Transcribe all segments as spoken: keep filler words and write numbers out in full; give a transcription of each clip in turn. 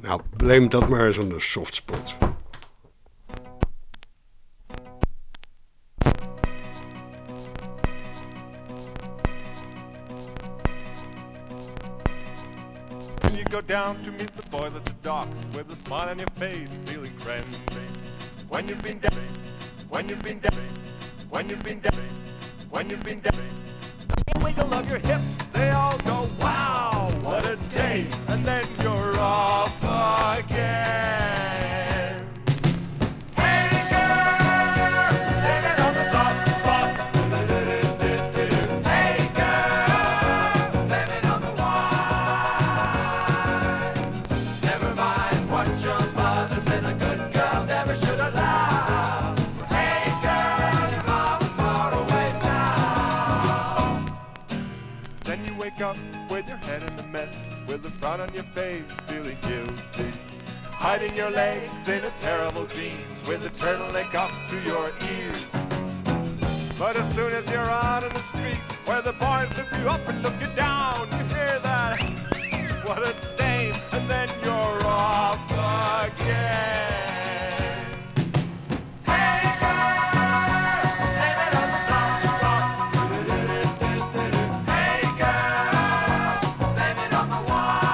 Nou, blame dat maar eens aan de softspot. When you go down to meet the boys at the docks with a smile on your face, feeling friendly. When you've been down, when you've been down, when you've been down, when you've been down. The wiggle of your hips, they all go, wow, what a day, and then you're off again. Hey girl, living on the soft spot. Hey girl, living on the wine. Never mind what your mother says, a good girl never should allow. Hey girl, your mama's far away now. Then you wake up with your head in a mess, with a frown on your face, feeling guilty. Hiding your legs in a pair of old jeans, with a turtleneck up to your ears. But as soon as you're out in the street, where the boys look you up and look you down, you hear that, what a dame, and then you're off again. Hey girl, living on the soft spot. Hey girl, living on the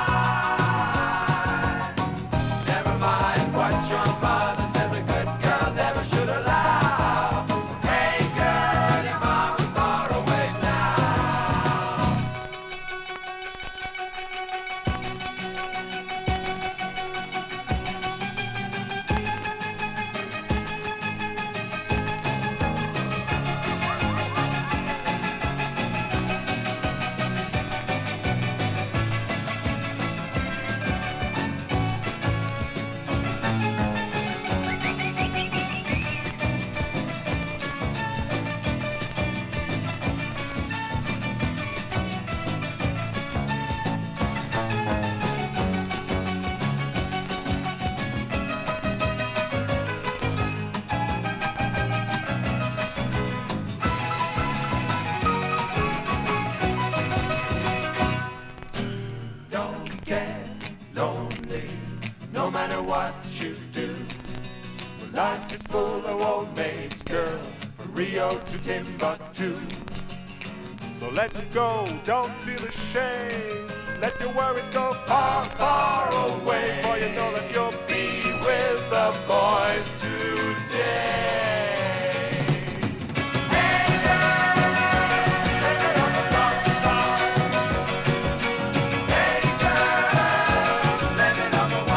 wine. Never mind what your mother says, a good girl never should allow. Hey girl, your mama's far away now. Don't get lonely, no matter what you do. Life is full of old maids, girl, from Rio to Timbuktu. So let it go, don't feel ashamed. Let your worries go far, far away. For you know that you'll be with the boys today. Hey girl, living on the soft spot. Hey girl, living on the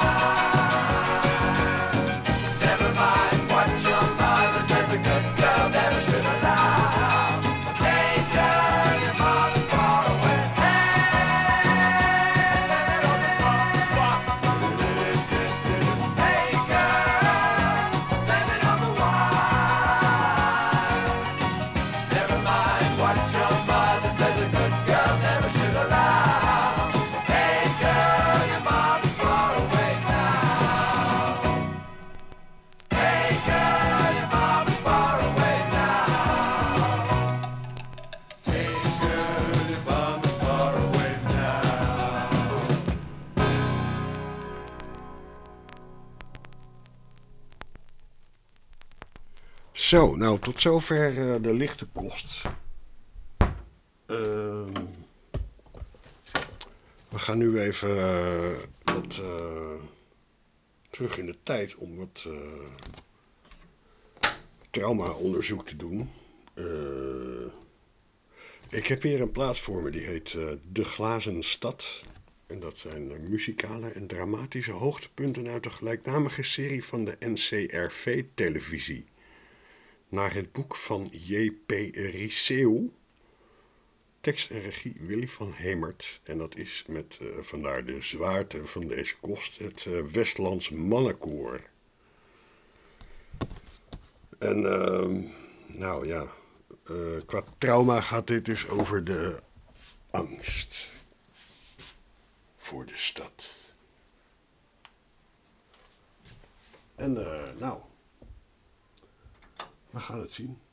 wine. Never mind what your mother says, a good girl never should allow. Hey girl, your mama's far away. Hey, living on the soft spot. Hey girl, living on the wine. Never mind what your mother says, a good girl never should allow. Hey girl, your mama's far away now. Hey girl, your mama's far away now. Hey girl, your mama's far away now. Zo, nou tot zover eh, de lichte kost. Ehm, we gaan nu even eh, wat eh, terug in de tijd om wat eh, trauma-onderzoek te doen. Eh, ik heb hier een plaats voor me die heet eh, De Glazen Stad. En dat zijn eh, muzikale en dramatische hoogtepunten uit de gelijknamige serie van de N C R V-televisie. Naar het boek van J P Riceeuw. Tekst en regie Willy van Hemert. En dat is met, uh, vandaar de zwaarte van deze kost, het uh, Westlands Mannenkoor. En uh, nou ja, uh, qua trauma gaat dit dus over de angst voor de stad. En uh, nou, we gaan het zien.